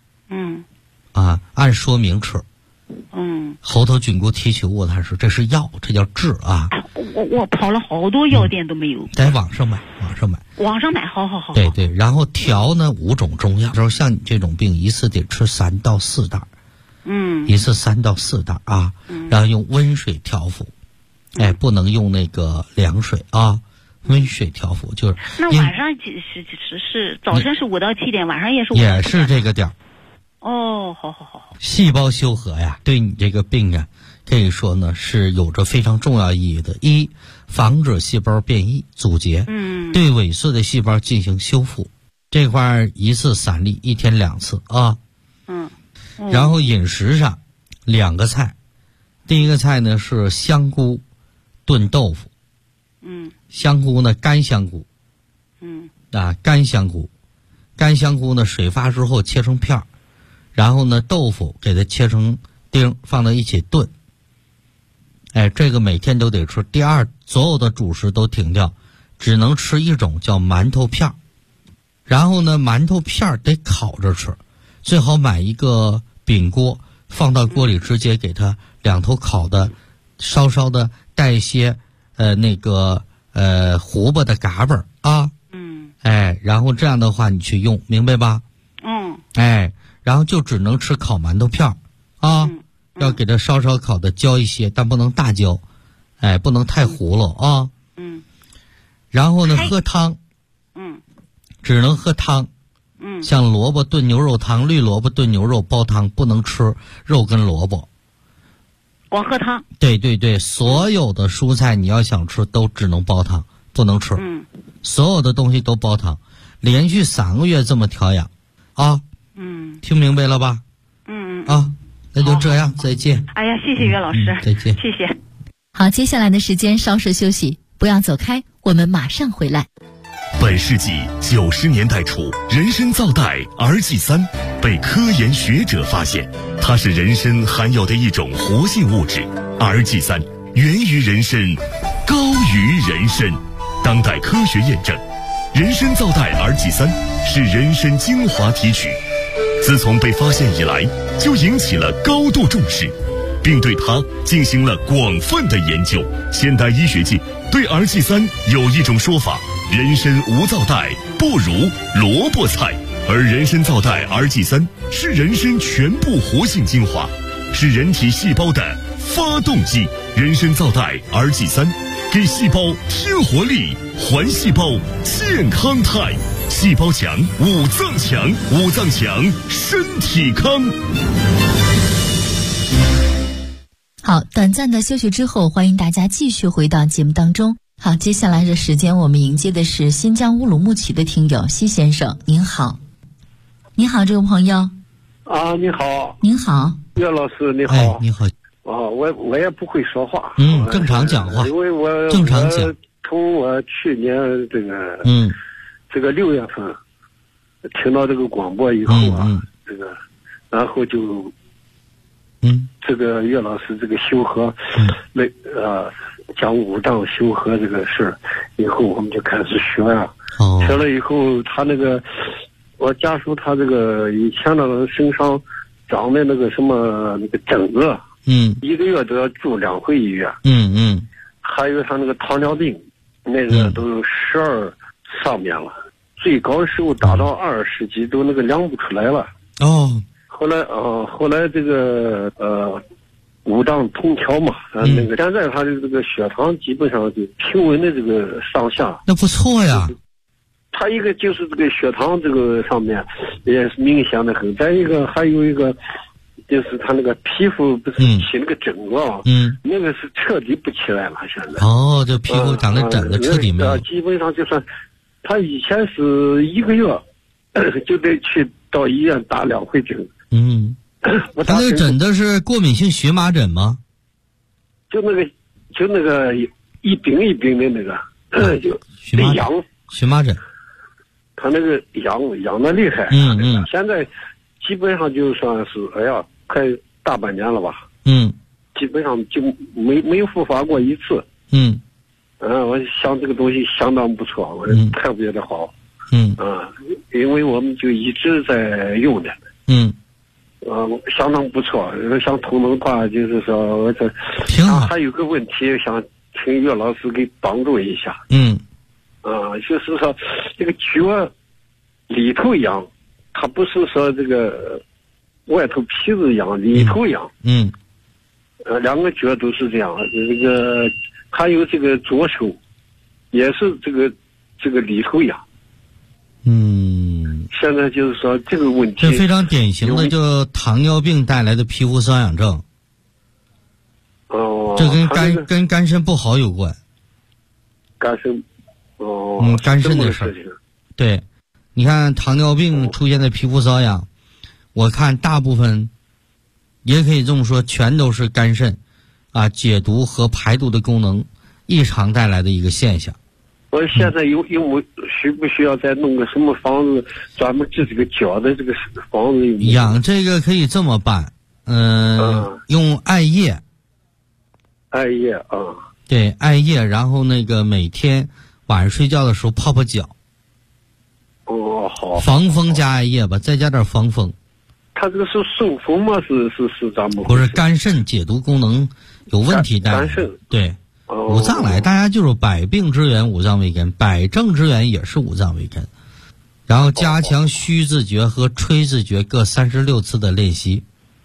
按说明吃，喉头菌菇提取物，他说这是药，这叫治啊。 我跑了好多药店都没有， 在网上买，好。对，然后调呢5种中药，然后像你这种病一次得吃3到4袋，一次3到4袋啊，然后用温水调服，不能用那个凉水啊，温水调服就是。 那晚上是早晨是5到7点，晚上也是5到7点。 也是这个点儿。 哦，好。 细胞修和呀，对你这个病啊，可以说呢是有着非常重要意义的。一，防止细胞变异阻结，对萎缩的细胞进行修复。这块一次3粒，1天2次啊。然后饮食上2个菜，第一个菜呢是香菇炖豆腐。香菇呢干香菇。干香菇干香菇呢水发之后切成片儿，然后呢豆腐给它切成丁放到一起炖。这个每天都得吃。第二，所有的主食都停掉，只能吃一种叫馒头片儿。然后呢馒头片儿得烤着吃，最好买一个饼锅，放到锅里直接给它两头烤的稍稍的带一些胡卜的嘎巴啊。然后这样的话你去用，明白吧？然后就只能吃烤馒头片儿啊。要给它稍稍烤的焦一些，但不能大焦，不能太糊了啊。然后呢，喝汤，只能喝汤，像萝卜炖牛肉汤、绿萝卜炖牛肉煲汤，不能吃肉跟萝卜， 光喝汤。 对对对，所有的蔬菜你要想吃都只能煲汤，不能吃。所有的东西都煲汤，连续3个月这么调养，啊。听明白了吧？啊。那就这样，再见。 哎呀，谢谢岳老师， 再见， 谢谢。 好，接下来的时间稍事休息，不要走开，我们马上回来。 本世纪90年代初，人参皂苷儿剂3被科研学者发现，它是人参含有的一种活性物质。儿剂3源于人参，高于人参。当代科学验证，人参皂苷儿剂3是人参精华提取。自从被发现以来，就引起了高度重视，并对它进行了广泛的研究。现代医学界对儿剂3有一种说法：人参无皂苷不如萝卜菜，而人参皂苷儿剂3是人参全部活性精华，是人体细胞的发动机。人参皂苷儿剂3给细胞添活力，还细胞健康态。细胞强，五脏强，五脏强，身体康。 好，短暂的休息之后，欢迎大家继续回到节目当中。好，接下来的时间我们迎接的是新疆乌鲁木齐的听友西先生，您好。你好，这位朋友。 啊，你好。 您好， 岳老师，你好。 你好。 我也不会说话。 正常讲话。 因为我正常讲。 从我去年这个6月份听到这个广播以后啊，然后就这个岳老师这个修和讲5脏修和这个事儿以后，我们就开始学呀。学了以后，他那个我家属他这个以前那个身上长的那个什么那个疹子，1个月都要住2回医院。还有他那个糖尿病，那个都12上面了，最高时候达到20几，都那个量不出来了。后来这个5脏通调嘛，那个现在他的这个血糖基本上就平稳的这个上下。 那不错呀。 他一个就是这个血糖这个上面也是明显的很，再一个还有一个就是他那个皮肤不是起那个疹子啊，那个是彻底不起来了，现在。 这皮肤长了疹子彻底没有。 基本上就算他以前是1个月就得去到医院打2回针。 他那个疹子是过敏性荨麻疹吗？ 就那个一柄一柄的那个，就痒。 荨麻疹。 他那个痒的厉害。现在基本上就算是快大半年了吧。基本上就没有复发过一次。我想这个东西相当不错，我特别的好。因为我们就一直在用的。相当不错。想通的话，就是说我这还有个问题想请岳老师给帮助一下。就是说这个脚里头痒，它不是说这个外头皮子痒，里头痒。2个脚都是这样。这个还有这个左手也是这个里头痒。现在就是说这个问题， 这非常典型的就糖尿病带来的皮肤瘙痒症。这跟肝肾不好有关。 肝肾。 肝肾的事儿。对，你看糖尿病出现的皮肤瘙痒，我看大部分也可以这么说，全都是肝肾解毒和排毒的功能异常带来的一个现象。 我现在需不需要再弄个什么房子专门治这个脚的这个房子？ 养这个可以这么办，用艾叶。 艾叶啊。 对，艾叶，然后那个每天晚上睡觉的时候泡泡脚。 哦，好。 防风加艾叶吧，再加点防风。 他这个是受风吗？是怎么？ 不是肝肾解毒功能有问题的。 肝肾。 对。五脏来，大家就是百病之源五脏为根，百症之源也是五脏为根。然后加强虚字诀和吹字诀各36次的练习。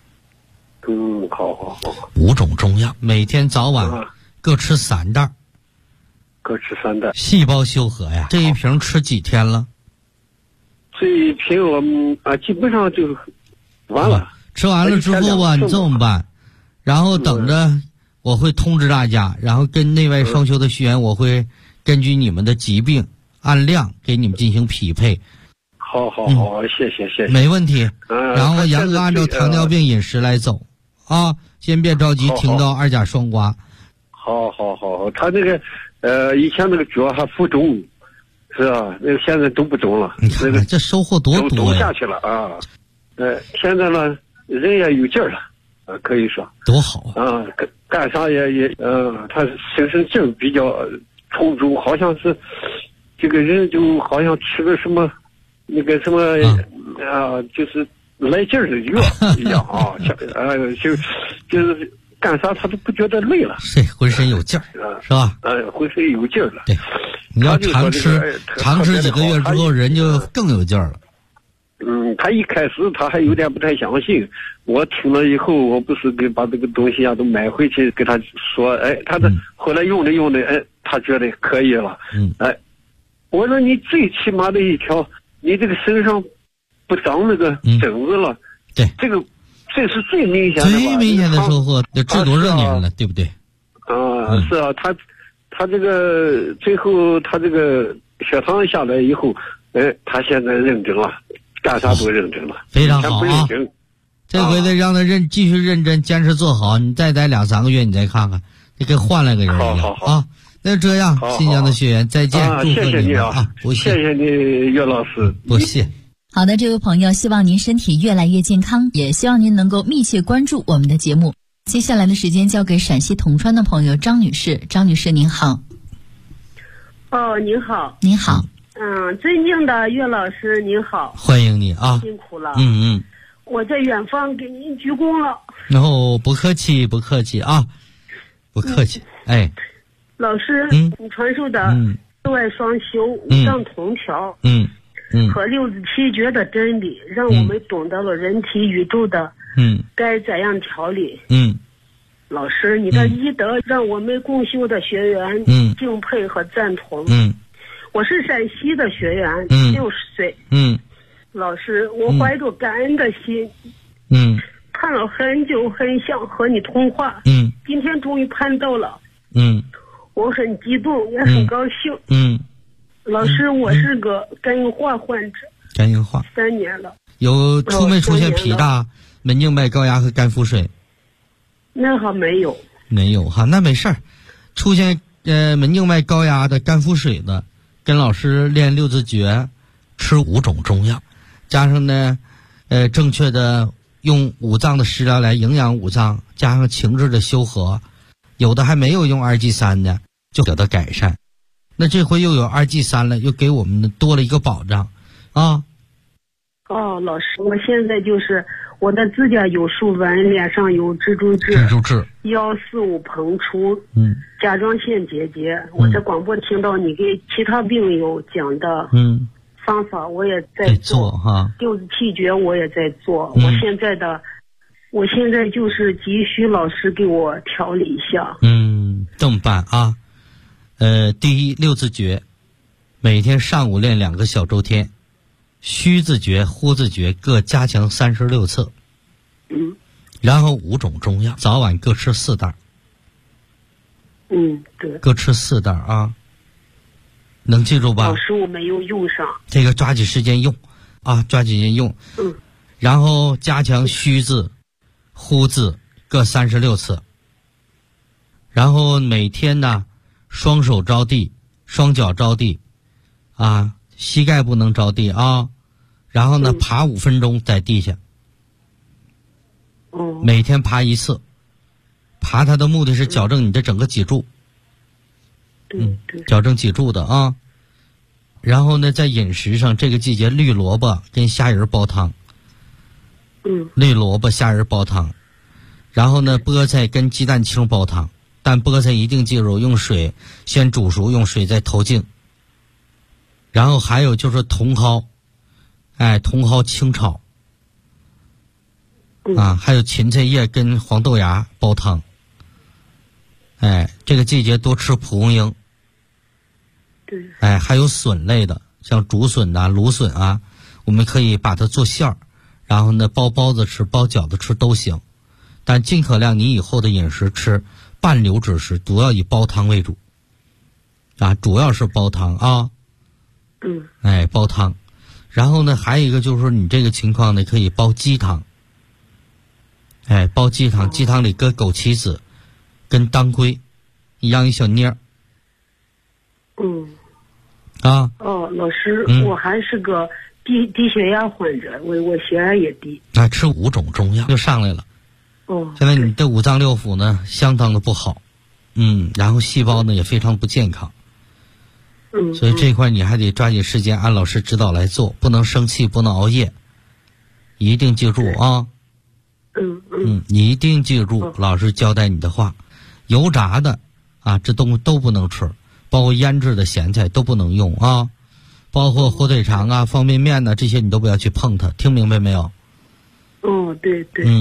好。 5种中药，每天早晚各吃3袋。 各吃3袋。 细胞修和呀，这一瓶吃几天了？ 这一瓶我们基本上就完了。 吃完了之后吧，你这么办，然后等着。我会通知大家，然后跟内外双修的学员，我会根据你们的疾病按量给你们进行匹配。 好，谢谢。 没问题。然后严格按照糖尿病饮食来走啊，先别着急停到2甲双胍。 好，他那个以前那个脚还浮肿，是吧？那个现在都不肿了。 你看看这收获多多呀！ 都下去了啊。现在呢，人也有劲儿了。可以说多好啊！ 干啥也他身上劲儿比较充足，好像是这个人就好像吃个什么那个什么就是来劲儿的药一样啊，就是干啥他都不觉得累了， 是浑身有劲儿，是吧？ 浑身有劲儿了。 对，你要常吃几个月之后，人就更有劲儿了。 他一开始他还有点不太相信，我听了以后，我不是把这个东西都买回去给他说，他的后来用的，他觉得可以了，我说你最起码的一条，你这个身上不长那个疹子了， 对， 这是最明显的收获，就制毒热年了，对不对？ 是啊，他这个最后他这个血糖下来以后，他现在认真了。干啥都认真了， 非常好啊！这回得让他继续认真坚持做好，你再待2-3个月，你再看看，你跟换了个人一样啊！那这样，新疆的学员再见，祝贺你们啊！不谢， 谢谢你，岳老师， 不谢。 好的，这位朋友，希望您身体越来越健康，也希望您能够密切关注我们的节目。接下来的时间交给陕西铜川的朋友张女士，张女士您好。 您好。 您好。 尊敬的岳老师您好， 欢迎你啊， 辛苦了。 我在远方给您鞠躬了。 不客气，不客气啊，不客气。 老师，你传授的内外双修、五脏同调，和67诀的真理，让我们懂得了人体宇宙的该怎样调理。老师，你的医德让我们共修的学员敬佩和赞同。我是陕西的学员，60岁。老师，我怀着感恩的心，盼了很久，很想和你通话。今天终于盼到了。我很激动，也很高兴。老师，我是个肝硬化患者。 肝硬化 3年了。 没出现脾大、门静脉高压和肝腹水？ 那还没有。 没有哈，那没事儿。出现门静脉高压的、肝腹水的，跟老师练6字诀，吃5种中药，加上呢，正确的用五脏的食疗来营养五脏，加上情志的修和，有的还没有用2G3的，就得到改善。那这回又有2G3了，又给我们多了一个保障啊。 老师，我现在就是我的指甲有竖纹，脸上有蜘蛛痣，腰四五膨出，甲状腺结节。我在广播听到你给其他病友讲的方法，我也在做哈，67诀我也在做。我现在就是急需老师给我调理一下。 这么办啊？第一6字诀，每天上午练2个小周天。虚字诀、呼字诀各加强36次，然后5种中药，早晚各吃4袋。 对， 各吃4袋啊，能记住吧？ 老师，我没有用上。 这个抓紧时间用啊，抓紧时间用。然后加强虚字、呼字各36次，然后每天呢，双手着地， 双脚着地，啊，膝盖不能着地啊，然后呢，爬5分钟在地下，每天爬1次，爬它的目的是矫正你的整个脊柱，矫正脊柱的啊。然后呢，在饮食上，这个季节绿萝卜跟虾仁煲汤，绿萝卜虾仁煲汤，然后呢，菠菜跟鸡蛋清煲汤，但菠菜一定记住用水先煮熟，用水再投净。然后还有就是茼蒿，茼蒿清炒，啊，还有芹菜叶跟黄豆芽煲汤。这个季节多吃蒲公英。还有笋类的，像竹笋啊、芦笋啊，我们可以把它做馅儿，然后呢包包子吃、包饺子吃都行，但尽可量你以后的饮食吃半流质食，主要以煲汤为主，啊，主要是煲汤啊，煲汤，然后呢还有一个就是说你这个情况呢可以煲鸡汤，煲鸡汤，鸡汤里搁枸杞子跟当归一样一小捏儿。 老师，我还是个低血压患者，我血压也低。 吃5种中药就上来了。现在你的5脏6腑呢相当的不好，然后细胞呢也非常不健康。所以这块你还得抓紧时间按老师指导来做，不能生气，不能熬夜，一定记住啊。你一定记住老师交代你的话，油炸的啊这东西都不能吃。包括腌制的咸菜都不能用啊，包括火腿肠啊、方便面呢，这些你都不要去碰它，听明白没有？ 对。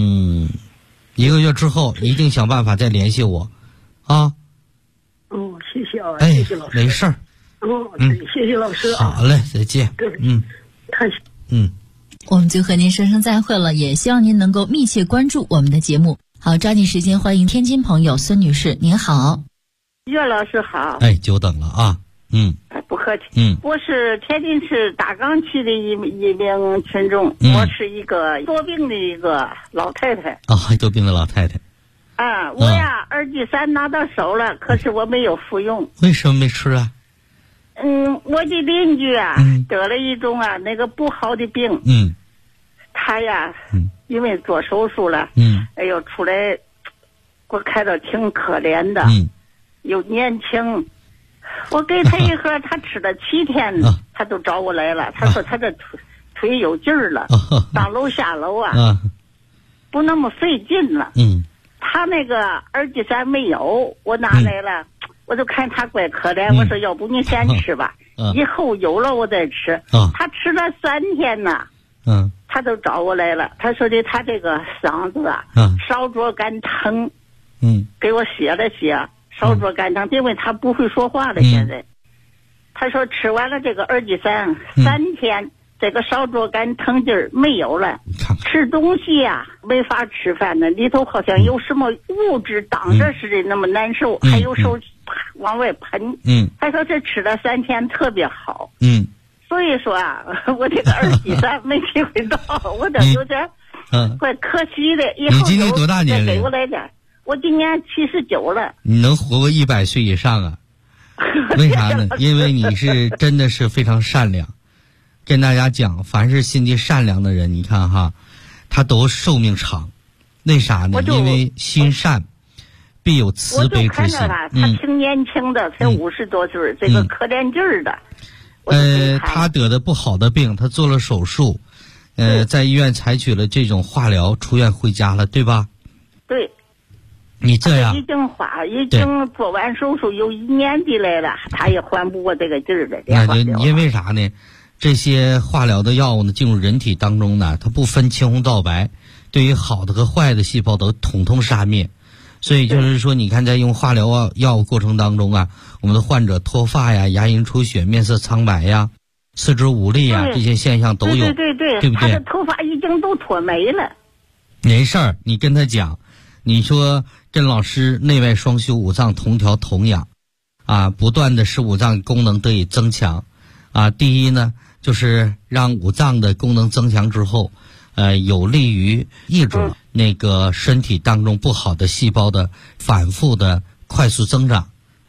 1个月之后一定想办法再联系我，啊。 谢谢啊，谢谢老师。 没事儿。 谢谢老师啊。 好嘞，再见。 太。 我们就和您说声再会了，也希望您能够密切关注我们的节目。好，抓紧时间欢迎天津朋友孙女士，您好。 岳老师好。 久等了啊。 不客气。我是天津市大岗区的一名群众，我是一个多病的一个老太太。 多病的老太太。 我呀，二级3拿到手了，可是我没有服用。 为什么没吃啊？ 我的邻居啊，得了一种那个不好的病。他呀，因为做手术了。出来，我看到挺可怜的。又年轻，我给他一盒，他吃了7天，他就找我来了。他说他这腿有劲儿了，上楼下楼不那么费劲了。他那个二级3没有，我拿来了，我就看他怪可怜，我说要不你先吃吧，以后有了我再吃。他吃了3天呢，他就找我来了。他说的他这个嗓子烧灼肝疼，给我写了写。烧灼肝疼，因为他不会说话了。现在，他说吃完了这个二级3 3天，这个烧灼肝疼劲儿没有了，吃东西呀没法吃饭呢，里头好像有什么物质挡着似的，那么难受，还有手往外喷。他说这吃了3天特别好。所以说我这个二级3没体会到，我这有点怪可惜的。以后你今年多大年龄？ 给我来点。我今年79了。 你能活过100岁以上啊？为啥呢？因为你是真的是非常善良。跟大家讲，凡是心地善良的人，你看哈，他都寿命长。为啥呢？因为心善，必有慈悲之心。 他挺年轻的，才50多岁，这个可怜劲儿的。 他得的不好的病，他做了手术，在医院采取了这种化疗，出院回家了，对吧？ 对。 你这样已经做完手术有1年的来了，他也缓不过这个劲儿来。 因为啥呢？这些化疗的药物呢，进入人体当中呢，它不分青红皂白，对于好的和坏的细胞都统统杀灭。所以就是说，你看在用化疗药物过程当中我们的患者脱发呀、牙龈出血、面色苍白呀、四肢无力这些现象都有。 对， 对不对？ 他的头发已经都脱没了。 没事儿，你跟他讲，你说跟老师内外双修，五脏同调同养，不断的使五脏功能得以增强，第一呢，就是让五脏的功能增强之后，有利于抑制那个身体当中不好的细胞的反复的快速增长，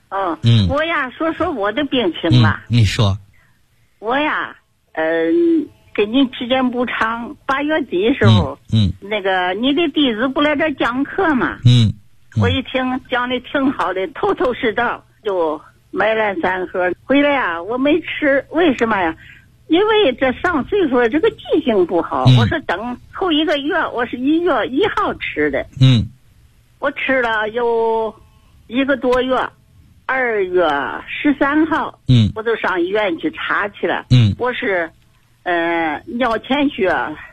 我呀，说我的病情吧。 你说。 我呀，给您时间不长，8月底的时候，那个你的弟子不来这讲课嘛？我一听讲的挺好的，头头是道，就买了3盒回来呀，我没吃，为什么呀？因为这上岁数这个记性不好，我说等头1个月，我是1月1号吃的，我吃了有1个多月，2月13号，我就上医院去查去了，我是尿潜血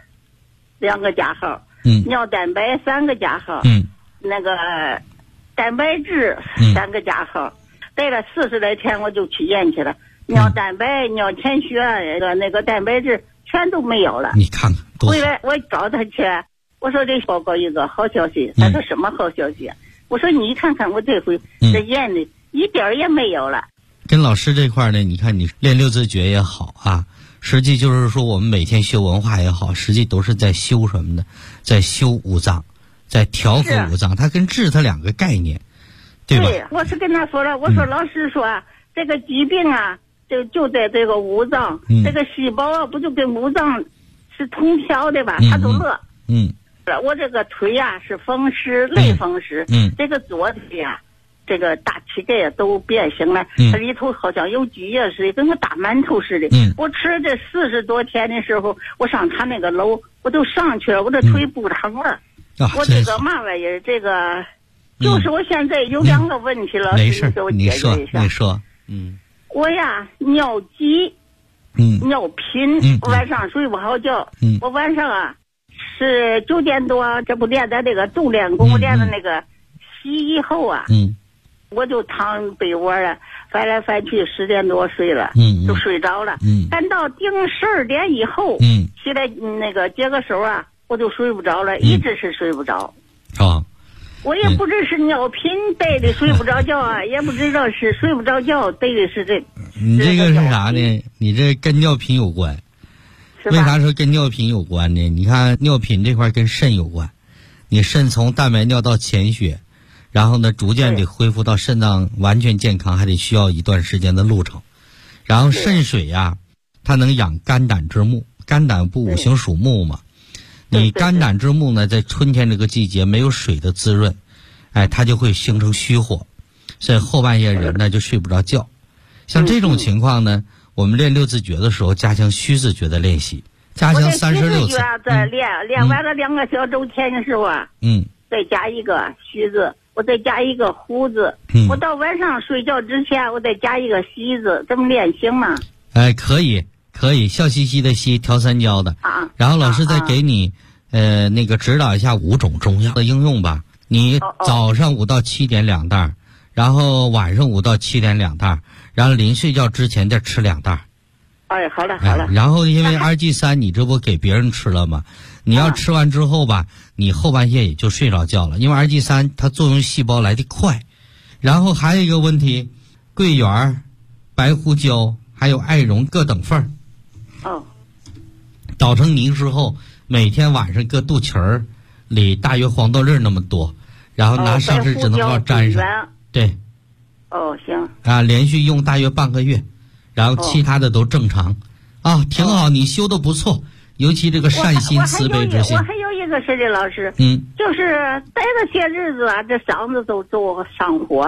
2个加号，尿蛋白3个加号，那个蛋白质3个加号，待了40来天我就去验去了，尿蛋白、尿潜血那个蛋白质全都没有了。 你看看， 回来我找他去，我说这报告一个好消息，他说什么好消息？我说你看看我这回这验的一点也没有了。 跟老师这块呢，你看你练6字诀也好啊，实际就是说我们每天修文化也好，实际都是在修什么呢？在修五脏，在调和五脏，它跟治它2个概念，对吧？ 对，我是跟他说了，我说老师说这个疾病啊，就在这个五脏，这个细胞啊，不就跟五脏是同调的吧？他都乐。我这个腿呀是风湿，类风湿，这个左腿呀，这个大膝盖都变形了，它里头好像有积液似的，跟个大馒头似的。我吃了这40多天的时候，我上他那个楼，我都上去了，我这腿不疼了。我这个嘛玩意儿，这个就是我现在有2个问题了， 没事， 给我解决一下。 你说， 我呀尿急，尿频，晚上睡不好觉。我晚上啊是9点多，这不练的那个重练功，练的那个洗以后啊，我就躺被窝了，翻来翻去10点多睡了，就睡着了。赶到定12点以后，起来那个解个手啊，我就睡不着了，一直是睡不着。我也不知是尿频带的睡不着觉啊，也不知道是睡不着觉带的是这。 你这个是啥呢？你这跟尿频有关。为啥说跟尿频有关呢？你看尿频这块跟肾有关，你肾从蛋白尿到潜血，然后呢逐渐的恢复到肾脏完全健康，还得需要一段时间的路程。然后肾水呀，它能养肝胆之木，肝胆不五行属木嘛。你肝胆之木呢，在春天这个季节没有水的滋润，它就会形成虚火，所以后半夜人呢就睡不着觉。像这种情况呢，我们练6字诀的时候，加强虚字诀的练习，加强36字。 在练完了2个小周天的时候啊，再加一个虚字，我再加一个胡字，我到晚上睡觉之前，我再加一个喜字，这么练行吗？ 可以，笑嘻嘻的嘻，调三焦的。然后老师再给你那个指导一下5种中药的应用吧。你早上5到7点2袋，然后晚上5到7点2袋，然后临睡觉之前再吃2袋。 好了。 然后因为2G3你这不给别人吃了吗？你要吃完之后吧，你后半夜也就睡着觉了，因为2G3它作用细胞来得快。然后还有一个问题，桂圆、白胡椒还有艾绒各等份捣成泥之后，每天晚上搁肚脐儿里大约黄豆粒那么多，然后拿上身指头膏沾上。对。 行。 连续用大约半个月，然后其他的都正常。挺好，你修的不错，尤其这个善心慈悲之心。 我还有一个事的老师，就是待了些日子啊，这嗓子都上火。